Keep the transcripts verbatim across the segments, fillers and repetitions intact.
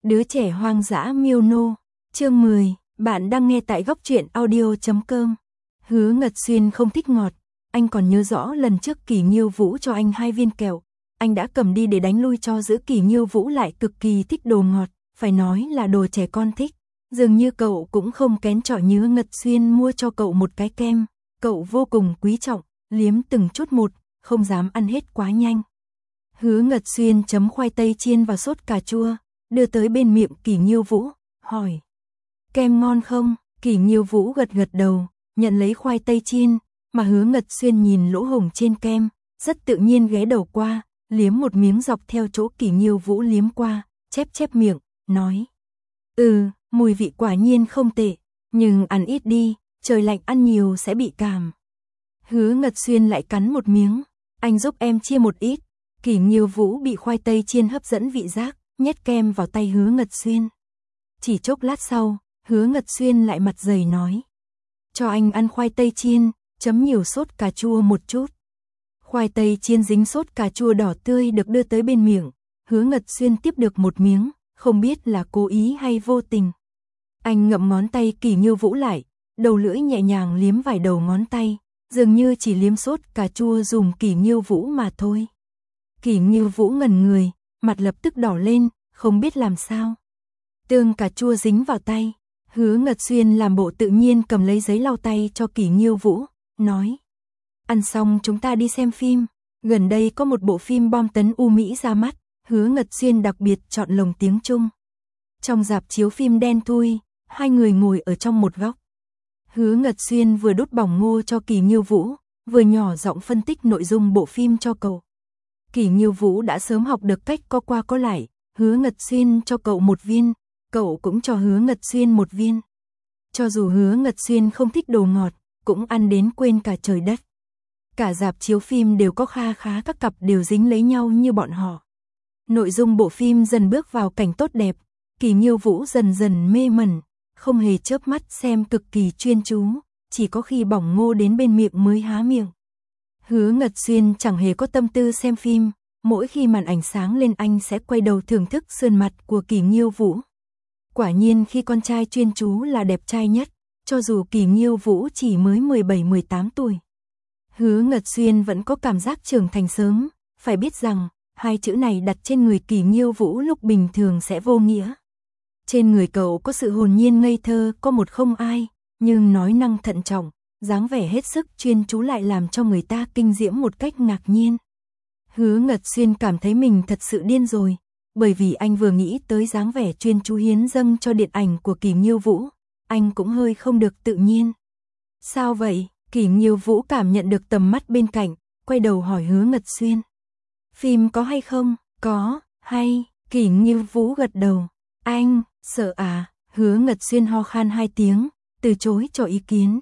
Đứa trẻ hoang dã miêu nô, chương mười, bạn đang nghe tại góc truyện audio chấm com. Hứa Ngật Xuyên không thích ngọt, anh còn nhớ rõ lần trước Kỷ Nghiêu Vũ cho anh hai viên kẹo, anh đã cầm đi để đánh lui cho giữ Kỷ Nghiêu Vũ lại cực kỳ thích đồ ngọt, phải nói là đồ trẻ con thích. Dường như cậu cũng không kén chọn Hứa Ngật Xuyên mua cho cậu một cái kem, cậu vô cùng quý trọng, liếm từng chút một, không dám ăn hết quá nhanh. Hứa Ngật Xuyên chấm khoai tây chiên vào sốt cà chua, đưa tới bên miệng Kỷ Nghiêu Vũ, hỏi: "Kem ngon không?" Kỷ Nghiêu Vũ gật gật đầu, nhận lấy khoai tây chiên, mà Hứa Ngật Xuyên nhìn lỗ hổng trên kem, rất tự nhiên ghé đầu qua, liếm một miếng dọc theo chỗ Kỷ Nghiêu Vũ liếm qua, chép chép miệng, nói: "Ừ, mùi vị quả nhiên không tệ, nhưng ăn ít đi, trời lạnh ăn nhiều sẽ bị cảm." Hứa Ngật Xuyên lại cắn một miếng, "Anh giúp em chia một ít." Kỷ Nghiêu Vũ bị khoai tây chiên hấp dẫn vị giác, nhét kem vào tay Hứa Ngật Xuyên. Chỉ chốc lát sau, Hứa Ngật Xuyên lại mặt dày nói: "Cho anh ăn khoai tây chiên, chấm nhiều sốt cà chua một chút." Khoai tây chiên dính sốt cà chua đỏ tươi được đưa tới bên miệng, Hứa Ngật Xuyên tiếp được một miếng, không biết là cố ý hay vô tình. Anh ngậm ngón tay Kỷ Nghiêu Vũ lại, đầu lưỡi nhẹ nhàng liếm vài đầu ngón tay, dường như chỉ liếm sốt cà chua dùng Kỷ Nghiêu Vũ mà thôi. Kỷ Nghiêu Vũ ngẩn người, mặt lập tức đỏ lên, không biết làm sao. Tương cà chua dính vào tay, Hứa Ngật Xuyên làm bộ tự nhiên cầm lấy giấy lau tay cho Kỷ Nghiêu Vũ, nói: "Ăn xong chúng ta đi xem phim, gần đây có một bộ phim bom tấn U Mỹ ra mắt." Hứa Ngật Xuyên đặc biệt chọn lồng tiếng Trung. Trong rạp chiếu phim đen thui, hai người ngồi ở trong một góc. Hứa Ngật Xuyên vừa đốt bỏng ngô cho Kỷ Nghiêu Vũ, vừa nhỏ giọng phân tích nội dung bộ phim cho cậu. Kỷ Nghiêu Vũ đã sớm học được cách có qua có lại, Hứa Ngật Xuyên cho cậu một viên, cậu cũng cho Hứa Ngật Xuyên một viên. Cho dù Hứa Ngật Xuyên không thích đồ ngọt, cũng ăn đến quên cả trời đất. Cả rạp chiếu phim đều có kha khá các cặp đều dính lấy nhau như bọn họ. Nội dung bộ phim dần bước vào cảnh tốt đẹp, Kỷ Nghiêu Vũ dần dần mê mẩn, không hề chớp mắt xem cực kỳ chuyên chú, chỉ có khi bỏng ngô đến bên miệng mới há miệng. Hứa Ngật Xuyên chẳng hề có tâm tư xem phim, mỗi khi màn ảnh sáng lên anh sẽ quay đầu thưởng thức sườn mặt của Kỷ Nghiêu Vũ. Quả nhiên khi con trai chuyên chú là đẹp trai nhất, cho dù Kỷ Nghiêu Vũ chỉ mới mười bảy mười tám tuổi. Hứa Ngật Xuyên vẫn có cảm giác trưởng thành sớm, phải biết rằng, hai chữ này đặt trên người Kỷ Nghiêu Vũ lúc bình thường sẽ vô nghĩa. Trên người cậu có sự hồn nhiên ngây thơ, có một không ai, nhưng nói năng thận trọng, dáng vẻ hết sức chuyên chú lại làm cho người ta kinh diễm một cách ngạc nhiên. Hứa Ngật Xuyên cảm thấy mình thật sự điên rồi, bởi vì anh vừa nghĩ tới dáng vẻ chuyên chú hiến dâng cho điện ảnh của Kỷ Nghiêu Vũ, anh cũng hơi không được tự nhiên. "Sao vậy?" Kỷ Nghiêu Vũ cảm nhận được tầm mắt bên cạnh, quay đầu hỏi Hứa Ngật Xuyên: "Phim có hay không?" "Có, hay." Kỷ Nghiêu Vũ gật đầu. "Anh, sợ à?" Hứa Ngật Xuyên ho khan hai tiếng, từ chối cho ý kiến.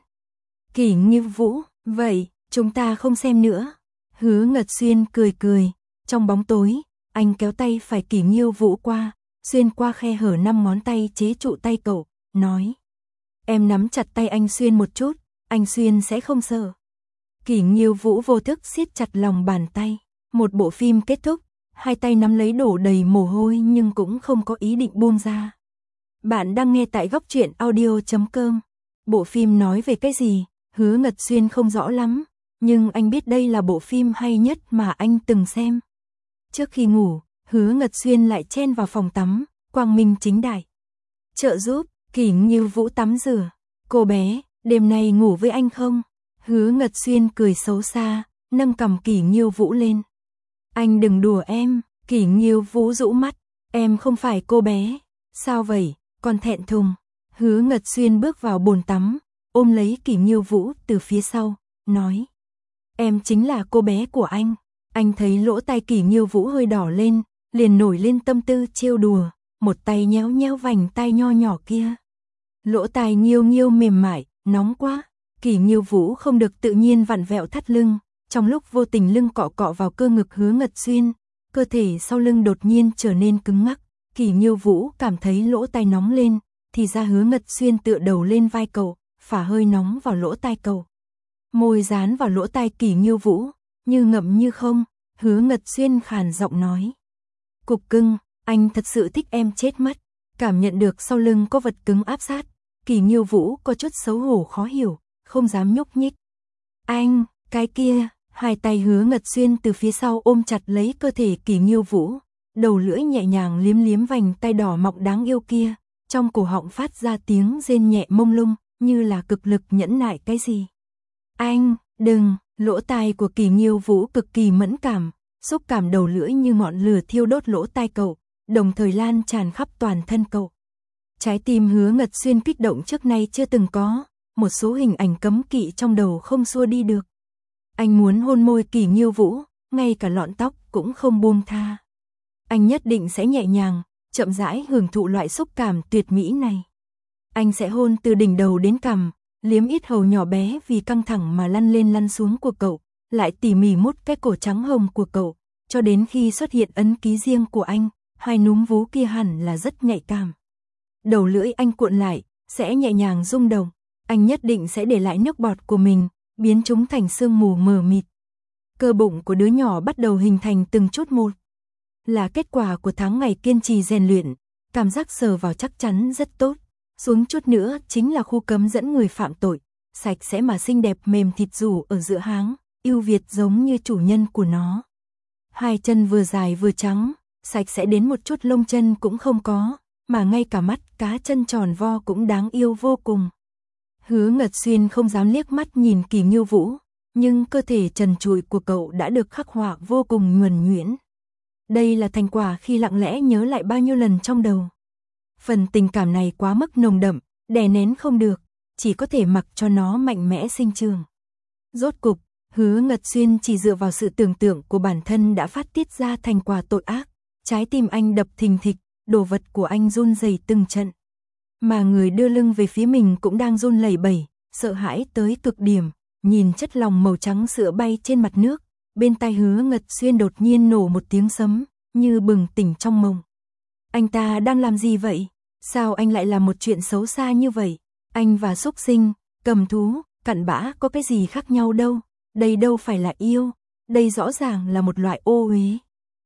Kỷ Nghiêu Vũ: "Vậy, chúng ta không xem nữa." Hứa Ngật Xuyên cười cười, trong bóng tối, anh kéo tay phải Kỷ Nghiêu Vũ qua, xuyên qua khe hở năm ngón tay chế trụ tay cậu, nói: "Em nắm chặt tay anh Xuyên một chút, anh Xuyên sẽ không sợ." Kỷ Nghiêu Vũ vô thức siết chặt lòng bàn tay. Một bộ phim kết thúc, hai tay nắm lấy đổ đầy mồ hôi nhưng cũng không có ý định buông ra. Bạn đang nghe tại góc truyện audio chấm com. Bộ phim nói về cái gì, Hứa Ngật Xuyên không rõ lắm, nhưng anh biết đây là bộ phim hay nhất mà anh từng xem. Trước khi ngủ, Hứa Ngật Xuyên lại chen vào phòng tắm, quang minh chính đại trợ giúp Kỷ Nghiêu Vũ tắm rửa. "Cô bé, đêm nay ngủ với anh không?" Hứa Ngật Xuyên cười xấu xa, nâng cằm Kỷ Nghiêu Vũ lên. "Anh đừng đùa em." Kỷ Nghiêu Vũ rũ mắt: "Em không phải cô bé." "Sao vậy, còn thẹn thùng?" Hứa Ngật Xuyên bước vào bồn tắm, ôm lấy Kỷ Nghiêu Vũ từ phía sau, nói: "Em chính là cô bé của anh." Anh thấy lỗ tai Kỷ Nghiêu Vũ hơi đỏ lên, liền nổi lên tâm tư trêu đùa, một tay nhéo nhéo vành tai nho nhỏ kia. Lỗ tai Nghiêu Nghiêu mềm mại, nóng quá. Kỷ Nghiêu Vũ không được tự nhiên vặn vẹo thắt lưng, trong lúc vô tình lưng cọ cọ vào cơ ngực Hứa Ngật Xuyên, cơ thể sau lưng đột nhiên trở nên cứng ngắc. Kỷ Nghiêu Vũ cảm thấy lỗ tai nóng lên, thì ra Hứa Ngật Xuyên tựa đầu lên vai cậu, phả hơi nóng vào lỗ tai cậu. Môi dán vào lỗ tai Kỷ Nghiêu Vũ, như ngậm như không, Hứa Ngật Xuyên khàn giọng nói: "Cục cưng, anh thật sự thích em chết mất." Cảm nhận được sau lưng có vật cứng áp sát, Kỳ Nghiêu Vũ có chút xấu hổ khó hiểu, không dám nhúc nhích. Anh, cái kia, hai tay Hứa Ngật Xuyên từ phía sau ôm chặt lấy cơ thể Kỳ Nghiêu Vũ, đầu lưỡi nhẹ nhàng liếm liếm vành tay đỏ mọng đáng yêu kia, trong cổ họng phát ra tiếng rên nhẹ mông lung, như là cực lực nhẫn nại cái gì. Anh, đừng, lỗ tai của Kỳ Nghiêu Vũ cực kỳ mẫn cảm, xúc cảm đầu lưỡi như ngọn lửa thiêu đốt lỗ tai cậu, đồng thời lan tràn khắp toàn thân cậu. Trái tim Hứa Ngật Xuyên kích động trước nay chưa từng có, một số hình ảnh cấm kỵ trong đầu không xua đi được. Anh muốn hôn môi Kỳ Nghiêu Vũ, ngay cả lọn tóc cũng không buông tha. Anh nhất định sẽ nhẹ nhàng, chậm rãi hưởng thụ loại xúc cảm tuyệt mỹ này. Anh sẽ hôn từ đỉnh đầu đến cằm, liếm ít hầu nhỏ bé vì căng thẳng mà lăn lên lăn xuống của cậu, lại tỉ mỉ mút cái cổ trắng hồng của cậu, cho đến khi xuất hiện ấn ký riêng của anh, hai núm vú kia hẳn là rất nhạy cảm. Đầu lưỡi anh cuộn lại, sẽ nhẹ nhàng rung động, anh nhất định sẽ để lại nước bọt của mình, biến chúng thành sương mù mờ mịt. Cơ bụng của đứa nhỏ bắt đầu hình thành từng chút một. Là kết quả của tháng ngày kiên trì rèn luyện, cảm giác sờ vào chắc chắn rất tốt. Xuống chút nữa chính là khu cấm dẫn người phạm tội, sạch sẽ mà xinh đẹp mềm thịt rủ ở giữa háng, ưu việt giống như chủ nhân của nó. Hai chân vừa dài vừa trắng, sạch sẽ đến một chút lông chân cũng không có, mà ngay cả mắt cá chân tròn vo cũng đáng yêu vô cùng. Hứa Ngật Xuyên không dám liếc mắt nhìn Kỳ Nghiêu Vũ, nhưng cơ thể trần trụi của cậu đã được khắc họa vô cùng nhuần nhuyễn. Đây là thành quả khi lặng lẽ nhớ lại bao nhiêu lần trong đầu. Phần tình cảm này quá mức nồng đậm, đè nén không được, chỉ có thể mặc cho nó mạnh mẽ sinh trưởng. Rốt cục, Hứa Ngật Xuyên chỉ dựa vào sự tưởng tượng của bản thân đã phát tiết ra thành quả tội ác, trái tim anh đập thình thịch, đồ vật của anh run rẩy từng trận. Mà người đưa lưng về phía mình cũng đang run lẩy bẩy, sợ hãi tới cực điểm, nhìn chất lỏng màu trắng sữa bay trên mặt nước, bên tai Hứa Ngật Xuyên đột nhiên nổ một tiếng sấm, như bừng tỉnh trong mộng. Anh ta đang làm gì vậy? Sao anh lại làm một chuyện xấu xa như vậy? Anh và súc sinh, cầm thú, cặn bã có cái gì khác nhau đâu? Đây đâu phải là yêu, đây rõ ràng là một loại ô uế.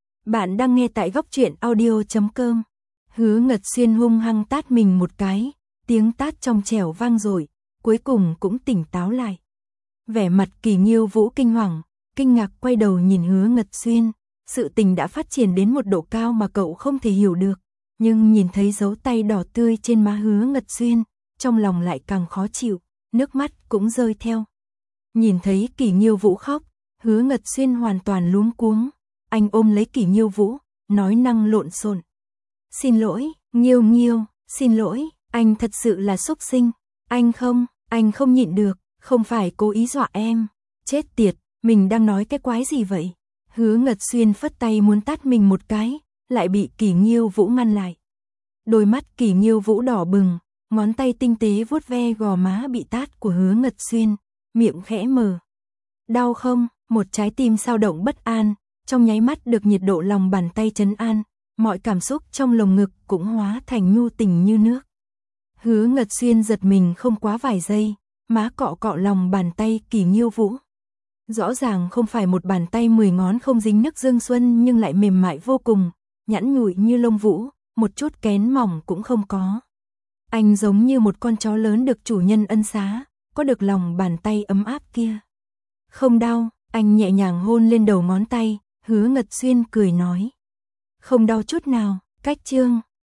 Bạn đang nghe tại góc truyện audio chấm com. Hứa Ngật Xuyên hung hăng tát mình một cái, tiếng tát trong trẻo vang dội, cuối cùng cũng tỉnh táo lại. Vẻ mặt Kỳ Nghiêu Vũ kinh hoàng, kinh ngạc quay đầu nhìn Hứa Ngật Xuyên, sự tình đã phát triển đến một độ cao mà cậu không thể hiểu được, nhưng nhìn thấy dấu tay đỏ tươi trên má Hứa Ngật Xuyên, trong lòng lại càng khó chịu, nước mắt cũng rơi theo. Nhìn thấy Kỳ Nghiêu Vũ khóc, Hứa Ngật Xuyên hoàn toàn luống cuống, anh ôm lấy Kỳ Nghiêu Vũ, nói năng lộn xộn. Xin lỗi, Nghiêu Nghiêu, xin lỗi, anh thật sự là súc sinh, anh không, anh không nhịn được, không phải cố ý dọa em, chết tiệt, mình đang nói cái quái gì vậy? Hứa Ngật Xuyên phất tay muốn tát mình một cái, lại bị Kỳ Nghiêu Vũ ngăn lại. Đôi mắt Kỳ Nghiêu Vũ đỏ bừng, ngón tay tinh tế vuốt ve gò má bị tát của Hứa Ngật Xuyên, miệng khẽ mở. Đau không? Một trái tim sao động bất an, trong nháy mắt được nhiệt độ lòng bàn tay trấn an, mọi cảm xúc trong lồng ngực cũng hóa thành nhu tình như nước. Hứa Ngật Xuyên giật mình không quá vài giây, má cọ cọ lòng bàn tay Kỳ Nghiêu Vũ. Rõ ràng không phải một bàn tay mười ngón không dính nước dương xuân nhưng lại mềm mại vô cùng, nhẵn nhụi như lông vũ, một chút kén mỏng cũng không có. Anh giống như một con chó lớn được chủ nhân ân xá, có được lòng bàn tay ấm áp kia. Không đau, anh nhẹ nhàng hôn lên đầu ngón tay, Hứa Ngật Xuyên cười nói. Không đau chút nào, cách chương.